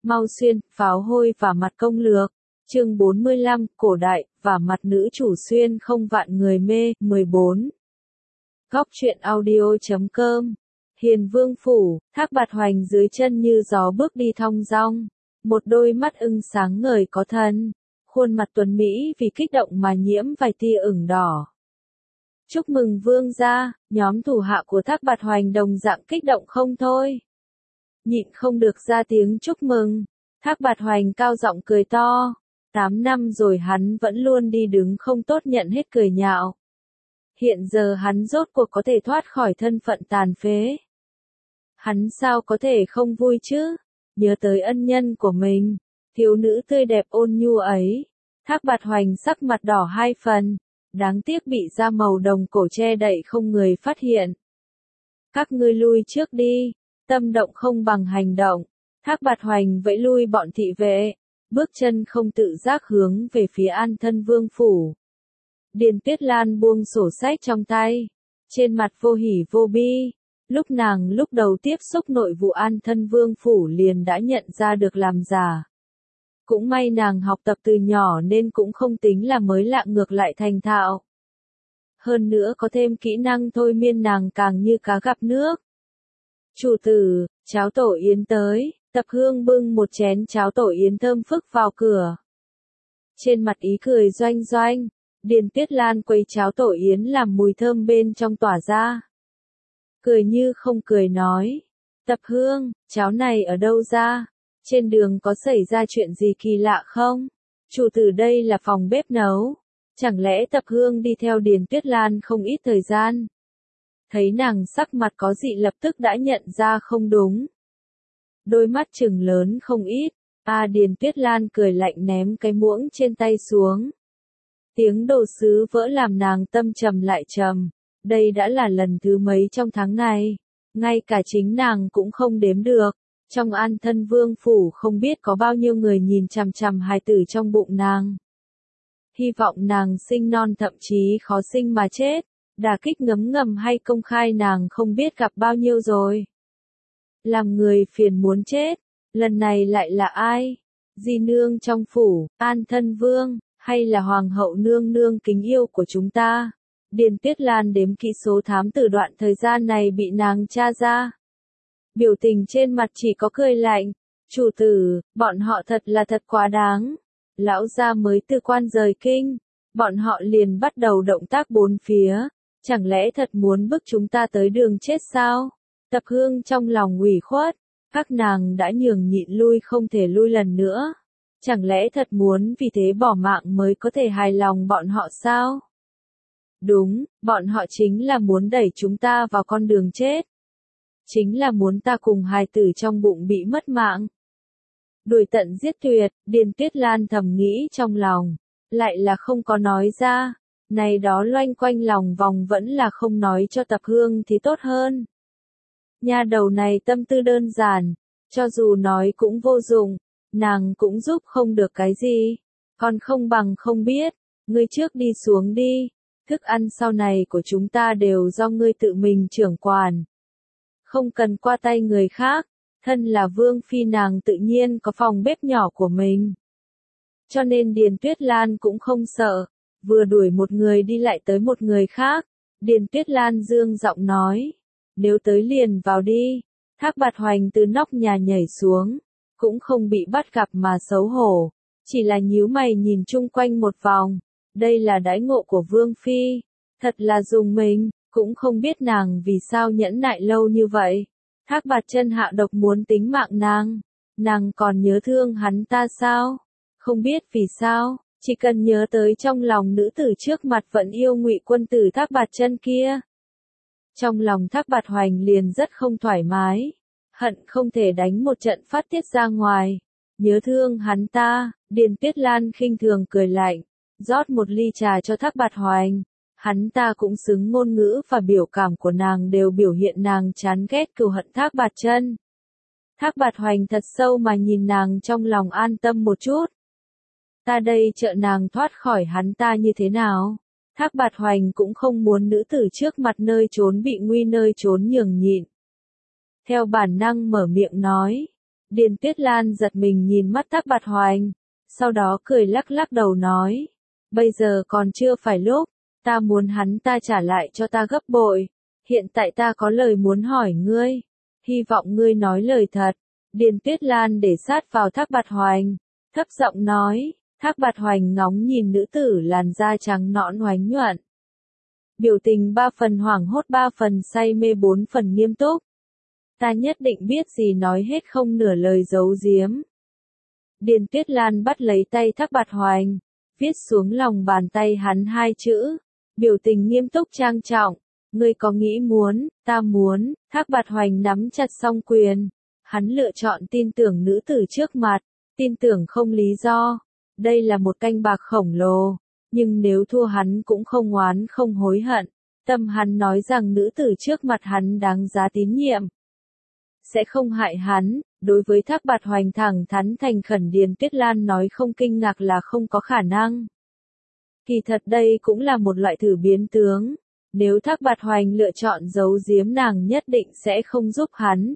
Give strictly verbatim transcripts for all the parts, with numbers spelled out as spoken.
Mau Xuyên, pháo hôi và mặt công lược. Chương bốn mươi lăm, cổ đại, và mặt nữ chủ xuyên không vạn người mê, mười bốn. Góc truyện audio chấm com. Hiền Vương Phủ, Thác Bạt Hoành dưới chân như gió bước đi thong dong. Một đôi mắt ưng sáng ngời có thần. Khuôn mặt tuấn Mỹ vì kích động mà nhiễm vài tia ửng đỏ. Chúc mừng Vương gia, nhóm thủ hạ của Thác Bạt Hoành đồng dạng kích động không thôi. Nhịn không được ra tiếng chúc mừng. Thác Bạt Hoành cao giọng cười to. Tám năm rồi hắn vẫn luôn đi đứng không tốt nhận hết cười nhạo. Hiện giờ hắn rốt cuộc có thể thoát khỏi thân phận tàn phế. Hắn sao có thể không vui chứ? Nhớ tới ân nhân của mình, thiếu nữ tươi đẹp ôn nhu ấy. Thác Bạt Hoành sắc mặt đỏ hai phần. Đáng tiếc bị da màu đồng cổ che đậy không người phát hiện. Các ngươi lui trước đi. Tâm động không bằng hành động. Thác Bạt Hoành vẫy lui bọn thị vệ. Bước chân không tự giác hướng về phía An Thân Vương Phủ. Điền Tuyết Lan buông sổ sách trong tay. Trên mặt vô hỉ vô bi. Lúc nàng lúc đầu tiếp xúc nội vụ An Thân Vương Phủ liền đã nhận ra được làm giả. Cũng may nàng học tập từ nhỏ nên cũng không tính là mới lạ, ngược lại thành thạo. Hơn nữa có thêm kỹ năng thôi miên nàng càng như cá gặp nước. Chủ tử, cháo tổ yến tới. Tập Hương bưng một chén cháo tổ yến thơm phức vào cửa. Trên mặt ý cười doanh doanh, Điền Tuyết Lan quấy cháo tổ yến làm mùi thơm bên trong tỏa ra. Cười như không cười nói, Tập Hương, cháo này ở đâu ra? Trên đường có xảy ra chuyện gì kỳ lạ không? Chủ tử đây là phòng bếp nấu. Chẳng lẽ Tập Hương đi theo Điền Tuyết Lan không ít thời gian? Thấy nàng sắc mặt có dị lập tức đã nhận ra không đúng. Đôi mắt trừng lớn không ít. A Điền Tuyết Lan cười lạnh ném cái muỗng trên tay xuống. Tiếng đồ sứ vỡ làm nàng tâm trầm lại trầm. Đây đã là lần thứ mấy trong tháng này. Ngay cả chính nàng cũng không đếm được. Trong An Thân Vương Phủ không biết có bao nhiêu người nhìn chằm chằm hài tử trong bụng nàng. Hy vọng nàng sinh non, thậm chí khó sinh mà chết. Đả kích ngấm ngầm hay công khai nàng không biết gặp bao nhiêu rồi. Làm người phiền muốn chết. Lần này lại là ai? Di nương trong phủ, An Thân Vương, hay là Hoàng hậu nương nương kính yêu của chúng ta? Điền Tuyết Lan đếm kỹ số thám tử đoạn thời gian này bị nàng tra ra. Biểu tình trên mặt chỉ có cười lạnh. Chủ tử, bọn họ thật là thật quá đáng. Lão gia mới từ quan rời kinh. Bọn họ liền bắt đầu động tác bốn phía. Chẳng lẽ thật muốn bức chúng ta tới đường chết sao? Tập Hương trong lòng ủy khuất. Các nàng đã nhường nhịn lui không thể lui lần nữa. Chẳng lẽ thật muốn vì thế bỏ mạng mới có thể hài lòng bọn họ sao? Đúng, bọn họ chính là muốn đẩy chúng ta vào con đường chết. Chính là muốn ta cùng hài tử trong bụng bị mất mạng. Đuổi tận giết tuyệt, Điền Tuyết Lan thầm nghĩ trong lòng. Lại là không có nói ra. Này đó loanh quanh lòng vòng vẫn là không nói cho Tập Hương thì tốt hơn. Nha đầu này tâm tư đơn giản. Cho dù nói cũng vô dụng. Nàng cũng giúp không được cái gì. Còn không bằng không biết. Ngươi trước đi xuống đi. Thức ăn sau này của chúng ta đều do ngươi tự mình trưởng quản. Không cần qua tay người khác. Thân là Vương Phi nàng tự nhiên có phòng bếp nhỏ của mình. Cho nên Điền Tuyết Lan cũng không sợ. Vừa đuổi một người đi lại tới một người khác. Điền Tuyết Lan dương giọng nói. Nếu tới liền vào đi. Thác Bạt Hoành từ nóc nhà nhảy xuống. Cũng không bị bắt gặp mà xấu hổ. Chỉ là nhíu mày nhìn chung quanh một vòng. Đây là đãi ngộ của Vương Phi. Thật là dùng mình. Cũng không biết nàng vì sao nhẫn nại lâu như vậy. Thác Bạt Chân hạ độc muốn tính mạng nàng. Nàng còn nhớ thương hắn ta sao? Không biết vì sao. Chỉ cần nhớ tới trong lòng nữ tử trước mặt vẫn yêu Ngụy quân tử Thác Bạt Chân kia. Trong lòng Thác Bạt Hoành liền rất không thoải mái. Hận không thể đánh một trận phát tiết ra ngoài. Nhớ thương hắn ta. Điền Tuyết Lan khinh thường cười lạnh. Rót một ly trà cho Thác Bạt Hoành. Hắn ta cũng xứng, ngôn ngữ và biểu cảm của nàng đều biểu hiện nàng chán ghét cừu hận Thác Bạt Chân. Thác Bạt Hoành thật sâu mà nhìn nàng trong lòng an tâm một chút. Ta đây trợ nàng thoát khỏi hắn ta như thế nào? Thác Bạt Hoành cũng không muốn nữ tử trước mặt nơi trốn bị nguy nơi trốn nhường nhịn. Theo bản năng mở miệng nói. Điền Tuyết Lan giật mình nhìn mắt Thác Bạt Hoành, sau đó cười lắc lắc đầu nói, bây giờ còn chưa phải lúc, ta muốn hắn ta trả lại cho ta gấp bội, hiện tại ta có lời muốn hỏi ngươi, hy vọng ngươi nói lời thật. Điền Tuyết Lan để sát vào Thác Bạt Hoành, thấp giọng nói, Thác Bạt Hoành ngóng nhìn nữ tử làn da trắng nõn oánh nhuận. Biểu tình ba phần hoảng hốt ba phần say mê bốn phần nghiêm túc. Ta nhất định biết gì nói hết không nửa lời giấu giếm. Điền Tuyết Lan bắt lấy tay Thác Bạt Hoành, viết xuống lòng bàn tay hắn hai chữ, biểu tình nghiêm túc trang trọng, ngươi có nghĩ muốn, ta muốn. Thác Bạt Hoành nắm chặt song quyền, hắn lựa chọn tin tưởng nữ tử trước mặt, tin tưởng không lý do, đây là một canh bạc khổng lồ, nhưng nếu thua hắn cũng không oán không hối hận, tâm hắn nói rằng nữ tử trước mặt hắn đáng giá tín nhiệm, sẽ không hại hắn. Đối với Thác Bạt Hoành thẳng thắn thành khẩn, Điền Tuyết Lan nói không kinh ngạc là không có khả năng. Kỳ thật đây cũng là một loại thử biến tướng, nếu Thác Bạt Hoành lựa chọn giấu giếm nàng nhất định sẽ không giúp hắn.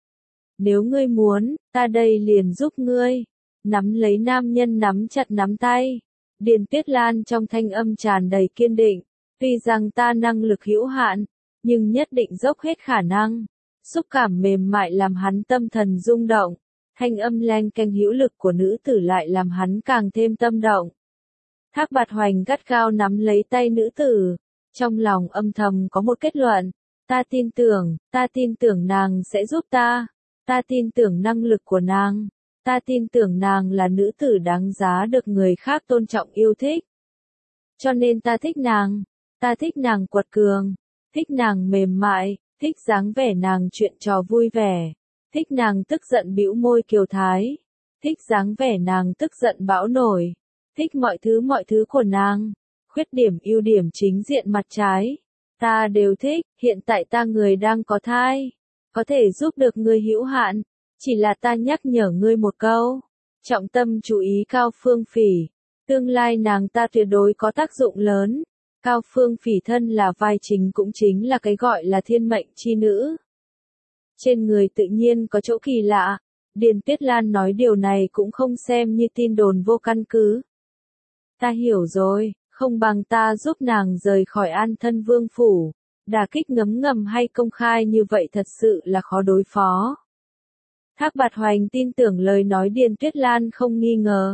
Nếu ngươi muốn, ta đây liền giúp ngươi. Nắm lấy nam nhân nắm chặt nắm tay. Điền Tuyết Lan trong thanh âm tràn đầy kiên định, tuy rằng ta năng lực hữu hạn, nhưng nhất định dốc hết khả năng. Xúc cảm mềm mại làm hắn tâm thần rung động, thanh âm leng keng hữu lực của nữ tử lại làm hắn càng thêm tâm động. Thác Bạt Hoành gắt gao nắm lấy tay nữ tử, trong lòng âm thầm có một kết luận, ta tin tưởng, ta tin tưởng nàng sẽ giúp ta, ta tin tưởng năng lực của nàng, ta tin tưởng nàng là nữ tử đáng giá được người khác tôn trọng yêu thích. Cho nên ta thích nàng, ta thích nàng quật cường, thích nàng mềm mại, thích dáng vẻ nàng chuyện trò vui vẻ, thích nàng tức giận bĩu môi kiều thái, thích dáng vẻ nàng tức giận bão nổi, thích mọi thứ mọi thứ của nàng, khuyết điểm ưu điểm chính diện mặt trái, ta đều thích. Hiện tại ta người đang có thai, có thể giúp được ngươi hữu hạn, chỉ là ta nhắc nhở ngươi một câu, trọng tâm chú ý Cao Phương Phỉ, tương lai nàng ta tuyệt đối có tác dụng lớn. Cao Phương Phỉ thân là vai chính cũng chính là cái gọi là thiên mệnh chi nữ. Trên người tự nhiên có chỗ kỳ lạ, Điền Tuyết Lan nói điều này cũng không xem như tin đồn vô căn cứ. Ta hiểu rồi, không bằng ta giúp nàng rời khỏi An Thân Vương phủ, đả kích ngấm ngầm hay công khai như vậy thật sự là khó đối phó. Thác Bạt Hoành tin tưởng lời nói Điền Tuyết Lan không nghi ngờ.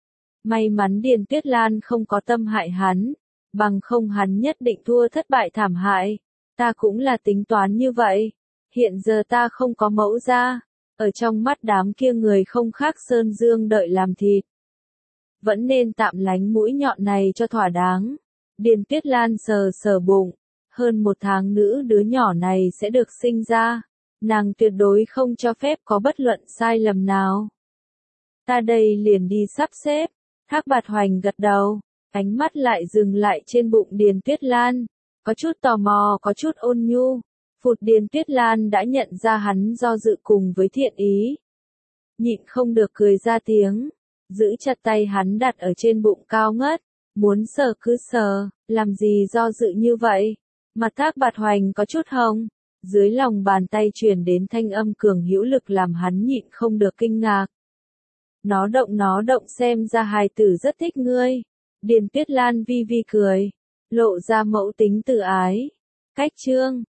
May mắn Điền Tuyết Lan không có tâm hại hắn. Bằng không hắn nhất định thua thất bại thảm hại. Ta cũng là tính toán như vậy. Hiện giờ ta không có mẫu ra. Ở trong mắt đám kia người không khác sơn dương đợi làm thịt. Vẫn nên tạm lánh mũi nhọn này cho thỏa đáng. Điền Tuyết Lan sờ sờ bụng. Hơn một tháng nữ đứa nhỏ này sẽ được sinh ra. Nàng tuyệt đối không cho phép có bất luận sai lầm nào. Ta đây liền đi sắp xếp. Thác Bạt Hoành gật đầu. Ánh mắt lại dừng lại trên bụng Điền Tuyết Lan, có chút tò mò có chút ôn nhu, phụt Điền Tuyết Lan đã nhận ra hắn do dự cùng với thiện ý. Nhịn không được cười ra tiếng, giữ chặt tay hắn đặt ở trên bụng cao ngất, muốn sờ cứ sờ, làm gì do dự như vậy. Mặt Thác Bạt Hoành có chút hồng, dưới lòng bàn tay truyền đến thanh âm cường hữu lực làm hắn nhịn không được kinh ngạc. Nó động nó động xem ra hài tử rất thích ngươi. Điền Tuyết Lan vi vi cười, lộ ra mẫu tính tự ái. Cách chương